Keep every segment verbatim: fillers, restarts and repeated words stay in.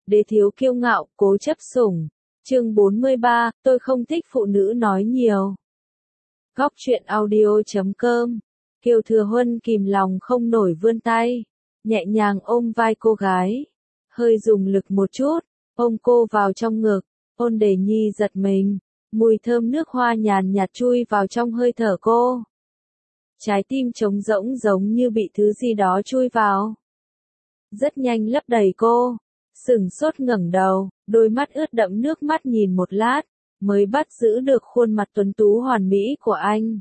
Đế thiếu kiêu ngạo, cố chấp sủng. Chương bốn mươi ba, tôi không thích phụ nữ nói nhiều. Góc truyện audio chấm com. Kiều Thừa Huân kìm lòng không nổi vươn tay, nhẹ nhàng ôm vai cô gái, hơi dùng lực một chút, ôm cô vào trong ngực. Ôn Đề Nhi giật mình, mùi thơm nước hoa nhàn nhạt chui vào trong hơi thở cô. Trái tim trống rỗng giống như bị thứ gì đó chui vào. Rất nhanh lấp đầy cô, sửng sốt ngẩng đầu, đôi mắt ướt đẫm nước mắt nhìn một lát, mới bắt giữ được khuôn mặt tuấn tú hoàn mỹ của anh.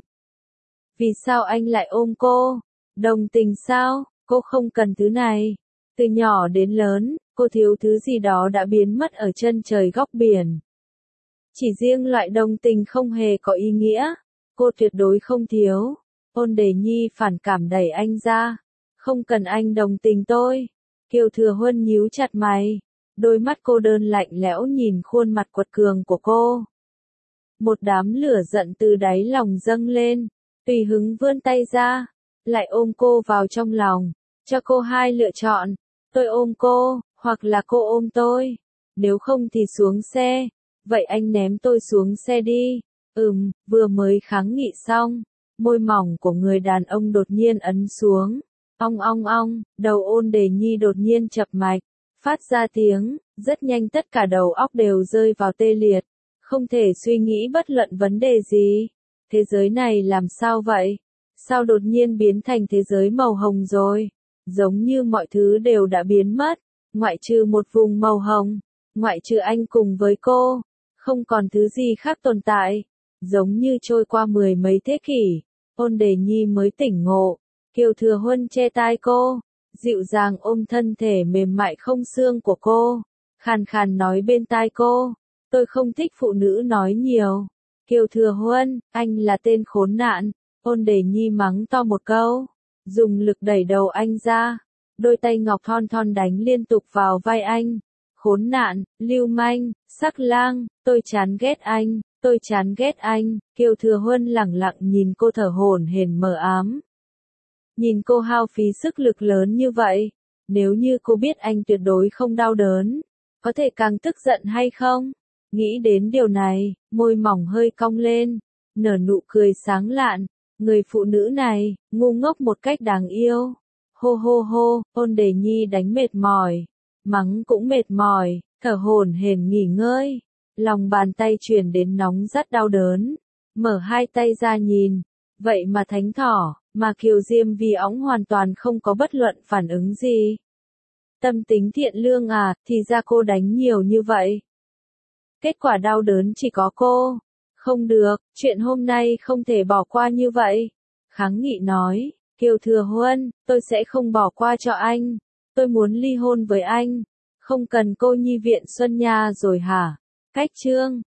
Vì sao anh lại ôm cô? Đồng tình sao? Cô không cần thứ này. Từ nhỏ đến lớn, cô thiếu thứ gì đó đã biến mất ở chân trời góc biển. Chỉ riêng loại đồng tình không hề có ý nghĩa, cô tuyệt đối không thiếu. Ôn Đề Nhi phản cảm đẩy anh ra. Không cần anh đồng tình tôi. Kiều Thừa Huân nhíu chặt mày. Đôi mắt cô đơn lạnh lẽo nhìn khuôn mặt quật cường của cô. Một đám lửa giận từ đáy lòng dâng lên. Tùy hứng vươn tay ra, lại ôm cô vào trong lòng, cho cô hai lựa chọn. Tôi ôm cô, hoặc là cô ôm tôi. Nếu không thì xuống xe. Vậy anh ném tôi xuống xe đi. Ừm, vừa mới kháng nghị xong, môi mỏng của người đàn ông đột nhiên ấn xuống. Ong ong ong, đầu Ôn Đề Nhi đột nhiên chập mạch, phát ra tiếng, rất nhanh tất cả đầu óc đều rơi vào tê liệt, không thể suy nghĩ bất luận vấn đề gì. Thế giới này làm sao vậy? Sao đột nhiên biến thành thế giới màu hồng rồi? Giống như mọi thứ đều đã biến mất, ngoại trừ một vùng màu hồng, ngoại trừ anh cùng với cô, không còn thứ gì khác tồn tại. Giống như trôi qua mười mấy thế kỷ, Ôn Đề Nhi mới tỉnh ngộ. Kiều Thừa Huân che tai cô, dịu dàng ôm thân thể mềm mại không xương của cô, khàn khàn nói bên tai cô, tôi không thích phụ nữ nói nhiều. Kiều Thừa Huân, anh là tên khốn nạn. Ôn Đề Nhi mắng to một câu, dùng lực đẩy đầu anh ra, đôi tay ngọc thon thon đánh liên tục vào vai anh. Khốn nạn, lưu manh, sắc lang, tôi chán ghét anh, tôi chán ghét anh. Kiều Thừa Huân lẳng lặng nhìn cô thở hổn hển mờ ám. Nhìn cô hao phí sức lực lớn như vậy, nếu như cô biết anh tuyệt đối không đau đớn, có thể càng tức giận hay không? Nghĩ đến điều này, môi mỏng hơi cong lên, nở nụ cười sáng lạn. Người phụ nữ này, ngu ngốc một cách đáng yêu. Hô hô hô, Ôn Đề Nhi đánh mệt mỏi, mắng cũng mệt mỏi, thở hổn hển nghỉ ngơi. Lòng bàn tay truyền đến nóng rất đau đớn. Mở hai tay ra nhìn, vậy mà thánh thỏ, mà Kiều Diêm Vi óng hoàn toàn không có bất luận phản ứng gì. Tâm tính thiện lương à, thì ra cô đánh nhiều như vậy. Kết quả đau đớn chỉ có cô. Không được, chuyện hôm nay không thể bỏ qua như vậy. Kháng nghị nói, Kiều Thừa Huân, tôi sẽ không bỏ qua cho anh. Tôi muốn ly hôn với anh. Không cần cô nhi viện Xuân Nha rồi hả? Cách chương.